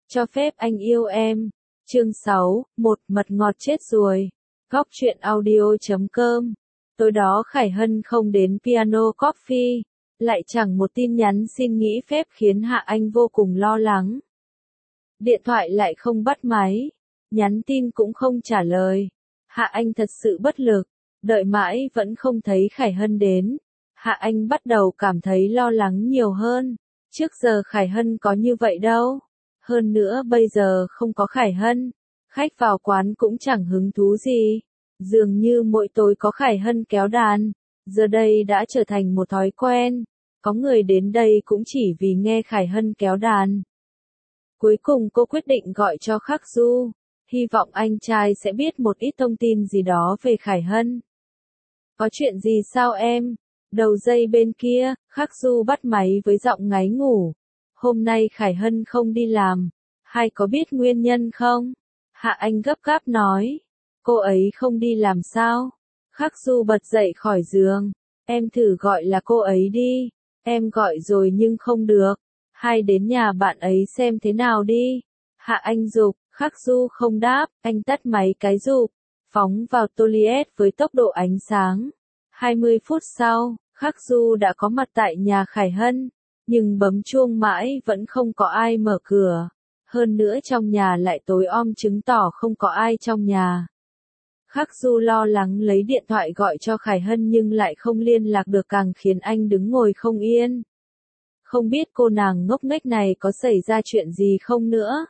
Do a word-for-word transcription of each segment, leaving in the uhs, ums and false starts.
Cho phép anh yêu em. Chương sáu, một mật ngọt chết ruồi. Góc truyện audio chấm com. Tối đó Khải Hân không đến Piano Coffee, lại chẳng một tin nhắn xin nghỉ phép khiến Hạ Anh vô cùng lo lắng. Điện thoại lại không bắt máy, nhắn tin cũng không trả lời. Hạ Anh thật sự bất lực, đợi mãi vẫn không thấy Khải Hân đến. Hạ Anh bắt đầu cảm thấy lo lắng nhiều hơn. Trước giờ Khải Hân có như vậy đâu. Hơn nữa bây giờ không có Khải Hân, khách vào quán cũng chẳng hứng thú gì. Dường như mỗi tối có Khải Hân kéo đàn, giờ đây đã trở thành một thói quen. Có người đến đây cũng chỉ vì nghe Khải Hân kéo đàn. Cuối cùng cô quyết định gọi cho Khắc Du, hy vọng anh trai sẽ biết một ít thông tin gì đó về Khải Hân. Có chuyện gì sao em? Đầu dây bên kia, Khắc Du bắt máy với giọng ngáy ngủ. Hôm nay Khải Hân không đi làm, hay có biết nguyên nhân không? Hạ Anh gấp gáp nói. Cô ấy không đi làm sao? Khắc Du bật dậy khỏi giường. Em thử gọi là cô ấy đi. Em gọi rồi nhưng không được. Hay đến nhà bạn ấy xem thế nào đi. Hạ Anh giục, Khắc Du không đáp, anh tắt máy cái giục, phóng vào toilet với tốc độ ánh sáng. hai mươi phút sau, Khắc Du đã có mặt tại nhà Khải Hân, nhưng bấm chuông mãi vẫn không có ai mở cửa. Hơn nữa trong nhà lại tối om chứng tỏ không có ai trong nhà. Khắc Du lo lắng lấy điện thoại gọi cho Khải Hân nhưng lại không liên lạc được càng khiến anh đứng ngồi không yên. Không biết cô nàng ngốc nghếch này có xảy ra chuyện gì không nữa.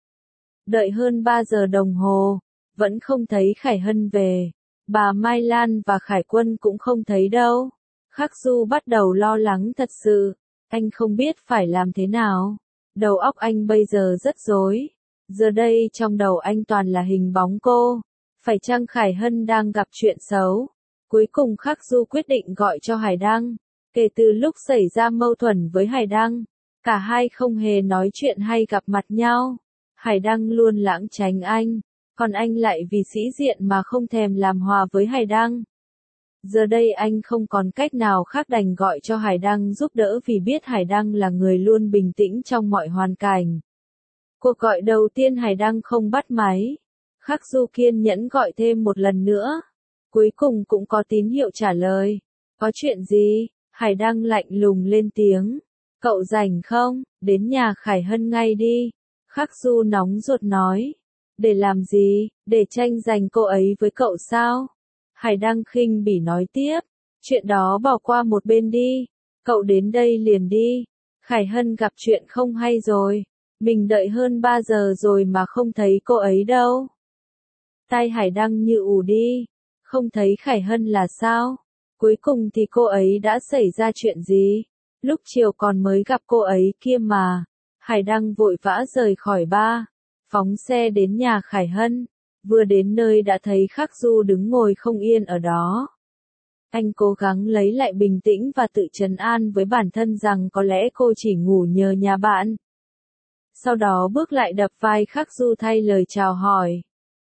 Đợi hơn ba giờ đồng hồ, vẫn không thấy Khải Hân về. Bà Mai Lan và Khải Quân cũng không thấy đâu. Khắc Du bắt đầu lo lắng thật sự. Anh không biết phải làm thế nào. Đầu óc anh bây giờ rất rối. Giờ đây trong đầu anh toàn là hình bóng cô. Phải chăng Khải Hân đang gặp chuyện xấu? Cuối cùng Khắc Du quyết định gọi cho Hải Đăng. Kể từ lúc xảy ra mâu thuẫn với Hải Đăng, cả hai không hề nói chuyện hay gặp mặt nhau. Hải Đăng luôn lãng tránh anh, còn anh lại vì sĩ diện mà không thèm làm hòa với Hải Đăng. Giờ đây anh không còn cách nào khác đành gọi cho Hải Đăng giúp đỡ vì biết Hải Đăng là người luôn bình tĩnh trong mọi hoàn cảnh. Cuộc gọi đầu tiên Hải Đăng không bắt máy. Khắc Du kiên nhẫn gọi thêm một lần nữa. Cuối cùng cũng có tín hiệu trả lời. Có chuyện gì? Hải Đăng lạnh lùng lên tiếng. Cậu rảnh không? Đến nhà Khải Hân ngay đi. Khắc Du nóng ruột nói. Để làm gì? Để tranh giành cô ấy với cậu sao? Hải Đăng khinh bỉ nói tiếp. Chuyện đó bỏ qua một bên đi. Cậu đến đây liền đi. Khải Hân gặp chuyện không hay rồi. Mình đợi hơn ba giờ rồi mà không thấy cô ấy đâu. Tai Hải Đăng như ù đi. Không thấy Khải Hân là sao? Cuối cùng thì cô ấy đã xảy ra chuyện gì? Lúc chiều còn mới gặp cô ấy kia mà. Hải Đăng vội vã rời khỏi bar, phóng xe đến nhà Khải Hân. Vừa đến nơi đã thấy Khắc Du đứng ngồi không yên ở đó. Anh cố gắng lấy lại bình tĩnh và tự trấn an với bản thân rằng có lẽ cô chỉ ngủ nhờ nhà bạn. Sau đó bước lại đập vai Khắc Du thay lời chào hỏi.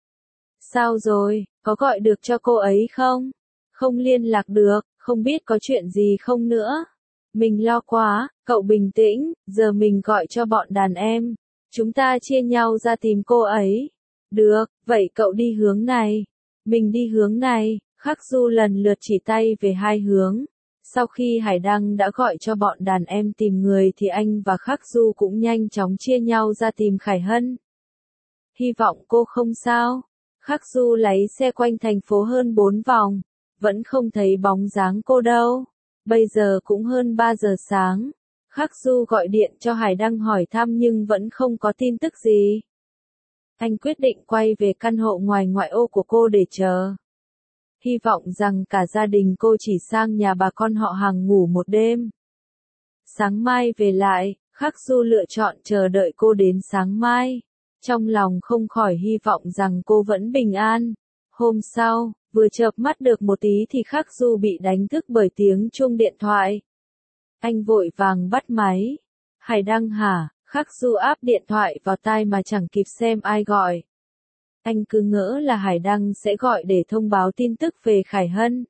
Sao rồi, có gọi được cho cô ấy không? Không liên lạc được, không biết có chuyện gì không nữa. Mình lo quá, cậu bình tĩnh, giờ mình gọi cho bọn đàn em. Chúng ta chia nhau ra tìm cô ấy. Được, vậy cậu đi hướng này. Mình đi hướng này. Khắc Du lần lượt chỉ tay về hai hướng. Sau khi Hải Đăng đã gọi cho bọn đàn em tìm người thì anh và Khắc Du cũng nhanh chóng chia nhau ra tìm Khải Hân. Hy vọng cô không sao. Khắc Du lái xe quanh thành phố hơn bốn vòng. Vẫn không thấy bóng dáng cô đâu. Bây giờ cũng hơn ba giờ sáng. Khắc Du gọi điện cho Hải Đăng hỏi thăm nhưng vẫn không có tin tức gì. Anh quyết định quay về căn hộ ngoài ngoại ô của cô để chờ. Hy vọng rằng cả gia đình cô chỉ sang nhà bà con họ Hàng ngủ một đêm. Sáng mai về lại, Khắc Du lựa chọn chờ đợi cô đến sáng mai. Trong lòng không khỏi hy vọng rằng cô vẫn bình an. Hôm sau, vừa chợp mắt được một tí thì Khắc Du bị đánh thức bởi tiếng chuông điện thoại. Anh vội vàng bắt máy. Hải Đăng hả? Khắc Du áp điện thoại vào tai mà chẳng kịp xem ai gọi. Anh cứ ngỡ là Hải Đăng sẽ gọi để thông báo tin tức về Khải Hân.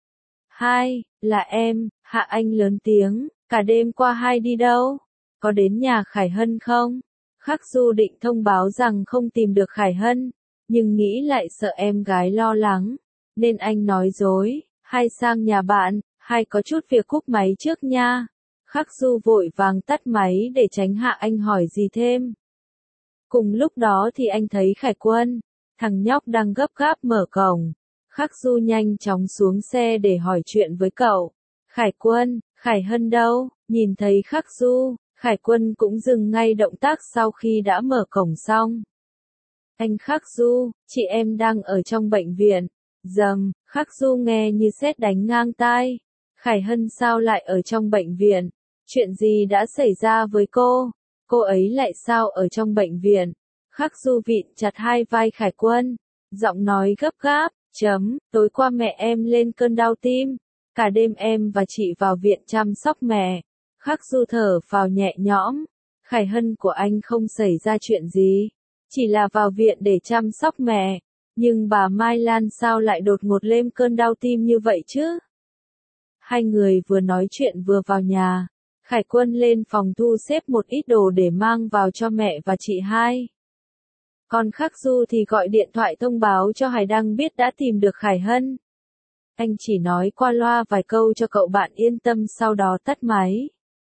Hai, là em. Hạ Anh lớn tiếng. Cả đêm qua hai đi đâu? Có đến nhà Khải Hân không? Khắc Du định thông báo rằng không tìm được Khải Hân, nhưng nghĩ lại sợ em gái lo lắng, nên anh nói dối, hai sang nhà bạn, hai có chút việc cúp máy trước nha. Khắc Du vội vàng tắt máy để tránh Hạ Anh hỏi gì thêm. Cùng lúc đó thì anh thấy Khải Quân, thằng nhóc đang gấp gáp mở cổng. Khắc Du nhanh chóng xuống xe để hỏi chuyện với cậu. Khải Quân, Khải Hân đâu? Nhìn thấy Khắc Du, Khải Quân cũng dừng ngay động tác sau khi đã mở cổng xong. Anh Khắc Du, chị em đang ở trong bệnh viện. Dầm, Khắc Du nghe như sét đánh ngang tai. Khải Hân sao lại ở trong bệnh viện? Chuyện gì đã xảy ra với cô? Cô ấy lại sao ở trong bệnh viện? Khắc Du vịn chặt hai vai Khải Quân, giọng nói gấp gáp, chấm, tối qua mẹ em lên cơn đau tim. Cả đêm em và chị vào viện chăm sóc mẹ. Khắc Du thở phào nhẹ nhõm. Khải Hân của anh không xảy ra chuyện gì, chỉ là vào viện để chăm sóc mẹ. Nhưng bà Mai Lan sao lại đột ngột lên cơn đau tim như vậy chứ? Hai người vừa nói chuyện vừa vào nhà. Khải Quân lên phòng thu xếp một ít đồ để mang vào cho mẹ và chị hai. Còn Khắc Du thì gọi điện thoại thông báo cho Hải Đăng biết đã tìm được Khải Hân. Anh chỉ nói qua loa vài câu cho cậu bạn yên tâm, sau đó tắt máy.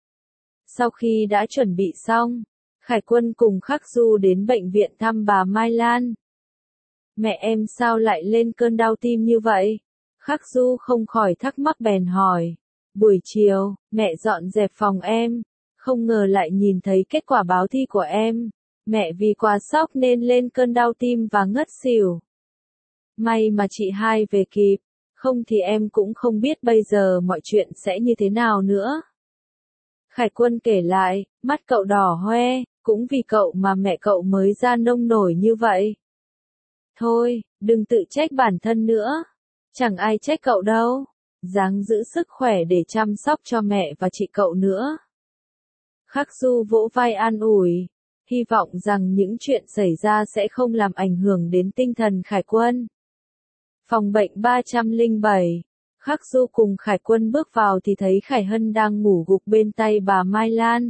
Sau khi đã chuẩn bị xong, Khải Quân cùng Khắc Du đến bệnh viện thăm bà Mai Lan. Mẹ em sao lại lên cơn đau tim như vậy? Khắc Du không khỏi thắc mắc bèn hỏi. Buổi chiều, mẹ dọn dẹp phòng em, không ngờ lại nhìn thấy kết quả báo thi của em. Mẹ vì quá sốc nên lên cơn đau tim và ngất xỉu. May mà chị hai về kịp, không thì em cũng không biết bây giờ mọi chuyện sẽ như thế nào nữa. Khải Quân kể lại, mắt cậu đỏ hoe, cũng vì cậu mà mẹ cậu mới ra nông nổi như vậy. Thôi, đừng tự trách bản thân nữa. Chẳng ai trách cậu đâu. Ráng giữ sức khỏe để chăm sóc cho mẹ và chị cậu nữa. Khắc Du vỗ vai an ủi, hy vọng rằng những chuyện xảy ra sẽ không làm ảnh hưởng đến tinh thần Khải Quân. Phòng bệnh ba trăm lẻ bảy, Khắc Du cùng Khải Quân bước vào thì thấy Khải Hân đang ngủ gục bên tay bà Mai Lan.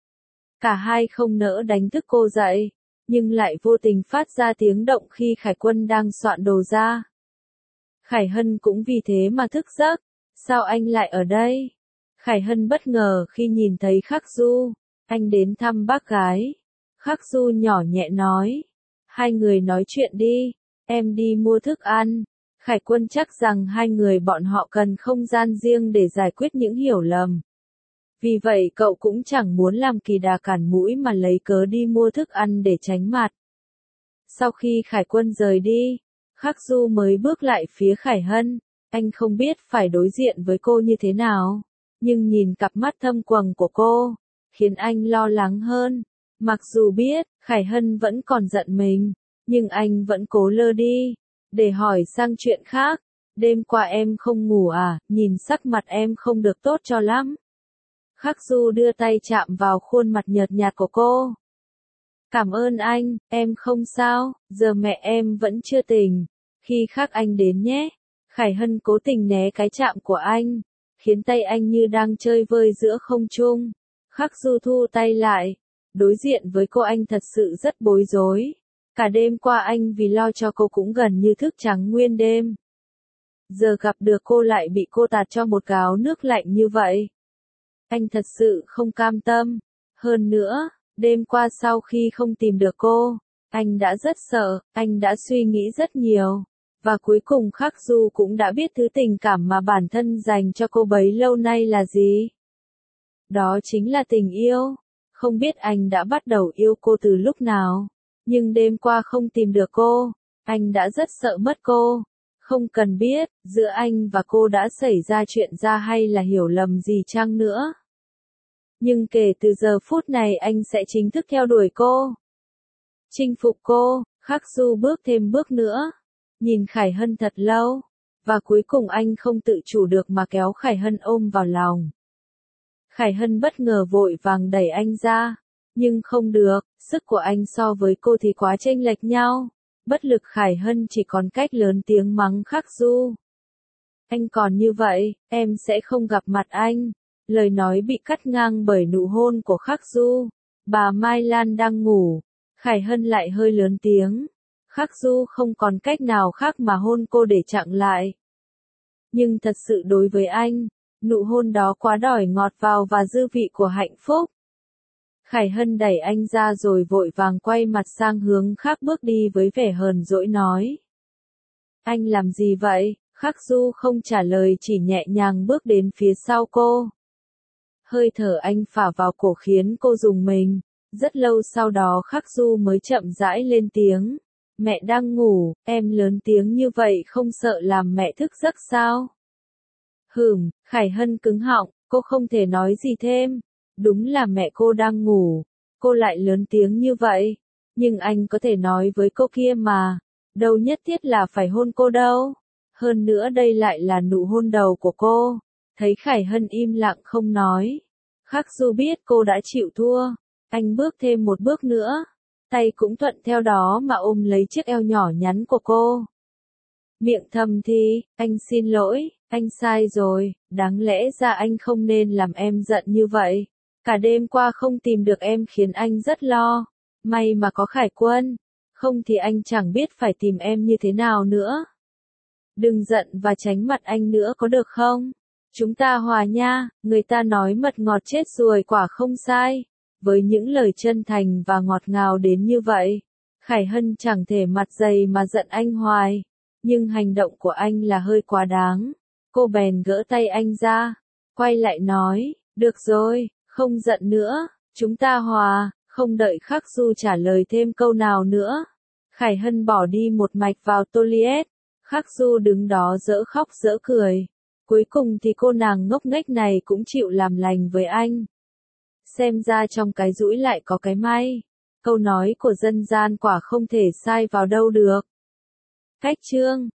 Cả hai không nỡ đánh thức cô dậy, nhưng lại vô tình phát ra tiếng động khi Khải Quân đang soạn đồ ra. Khải Hân cũng vì thế mà thức giấc. Sao anh lại ở đây? Khải Hân bất ngờ khi nhìn thấy Khắc Du. Anh đến thăm bác gái. Khắc Du nhỏ nhẹ nói. Hai người nói chuyện đi. Em đi mua thức ăn. Khải Quân chắc rằng hai người bọn họ cần không gian riêng để giải quyết những hiểu lầm. Vì vậy cậu cũng chẳng muốn làm kỳ đà cản mũi mà lấy cớ đi mua thức ăn để tránh mặt. Sau khi Khải Quân rời đi, Khắc Du mới bước lại phía Khải Hân. Anh không biết phải đối diện với cô như thế nào, nhưng nhìn cặp mắt thâm quầng của cô, khiến anh lo lắng hơn. Mặc dù biết, Khải Hân vẫn còn giận mình, nhưng anh vẫn cố lơ đi, để hỏi sang chuyện khác. Đêm qua em không ngủ à, nhìn sắc mặt em không được tốt cho lắm. Khắc Du đưa tay chạm vào khuôn mặt nhợt nhạt của cô. Cảm ơn anh, em không sao, giờ mẹ em vẫn chưa tỉnh. Khi khác anh đến nhé. Khải Hân cố tình né cái chạm của anh, khiến tay anh như đang chơi vơi giữa không trung. Khắc Du thu tay lại, đối diện với cô anh thật sự rất bối rối. Cả đêm qua anh vì lo cho cô cũng gần như thức trắng nguyên đêm. Giờ gặp được cô lại bị cô tạt cho một gáo nước lạnh như vậy. Anh thật sự không cam tâm. Hơn nữa, đêm qua sau khi không tìm được cô, anh đã rất sợ, anh đã suy nghĩ rất nhiều. Và cuối cùng Khắc Du cũng đã biết thứ tình cảm mà bản thân dành cho cô bấy lâu nay là gì. Đó chính là tình yêu. Không biết anh đã bắt đầu yêu cô từ lúc nào. Nhưng đêm qua không tìm được cô, anh đã rất sợ mất cô. Không cần biết, giữa anh và cô đã xảy ra chuyện ra hay là hiểu lầm gì chăng nữa. Nhưng kể từ giờ phút này anh sẽ chính thức theo đuổi cô. Chinh phục cô. Khắc Du bước thêm bước nữa. Nhìn Khải Hân thật lâu, và cuối cùng anh không tự chủ được mà kéo Khải Hân ôm vào lòng. Khải Hân bất ngờ vội vàng đẩy anh ra, nhưng không được, sức của anh so với cô thì quá chênh lệch nhau. Bất lực Khải Hân chỉ còn cách lớn tiếng mắng Khắc Du. Anh còn như vậy, em sẽ không gặp mặt anh. Lời nói bị cắt ngang bởi nụ hôn của Khắc Du. Bà Mai Lan đang ngủ, Khải Hân lại hơi lớn tiếng. Khắc Du không còn cách nào khác mà hôn cô để chặn lại. Nhưng thật sự đối với anh, nụ hôn đó quá đòi ngọt vào và dư vị của hạnh phúc. Khải Hân đẩy anh ra rồi vội vàng quay mặt sang hướng khác bước đi với vẻ hờn dỗi nói. Anh làm gì vậy? Khắc Du không trả lời chỉ nhẹ nhàng bước đến phía sau cô. Hơi thở anh phả vào cổ khiến cô rùng mình. Rất lâu sau đó Khắc Du mới chậm rãi lên tiếng. Mẹ đang ngủ, em lớn tiếng như vậy không sợ làm mẹ thức giấc sao? Hừm, Khải Hân cứng họng, cô không thể nói gì thêm. Đúng là mẹ cô đang ngủ, cô lại lớn tiếng như vậy. Nhưng anh có thể nói với cô kia mà, đâu nhất thiết là phải hôn cô đâu. Hơn nữa đây lại là nụ hôn đầu của cô. Thấy Khải Hân im lặng không nói. Khắc Du biết cô đã chịu thua. Anh bước thêm một bước nữa. Tay cũng thuận theo đó mà ôm lấy chiếc eo nhỏ nhắn của cô. Miệng thầm thì, anh xin lỗi, anh sai rồi, đáng lẽ ra anh không nên làm em giận như vậy. Cả đêm qua không tìm được em khiến anh rất lo. May mà có Khải Quân. Không thì anh chẳng biết phải tìm em như thế nào nữa. Đừng giận và tránh mặt anh nữa có được không? Chúng ta hòa nha, người ta nói mật ngọt chết ruồi quả không sai. Với những lời chân thành và ngọt ngào đến như vậy, Khải Hân chẳng thể mặt dày mà giận anh hoài. Nhưng hành động của anh là hơi quá đáng. Cô bèn gỡ tay anh ra, quay lại nói, được rồi, không giận nữa, chúng ta hòa. Không đợi Khắc Du trả lời thêm câu nào nữa, Khải Hân bỏ đi một mạch vào toilet. Khắc Du đứng đó dỡ khóc dỡ cười. Cuối cùng thì cô nàng ngốc nghếch này cũng chịu làm lành với anh. Xem ra trong cái rũi lại có cái may. Câu nói của dân gian quả không thể sai vào đâu được. Cách chương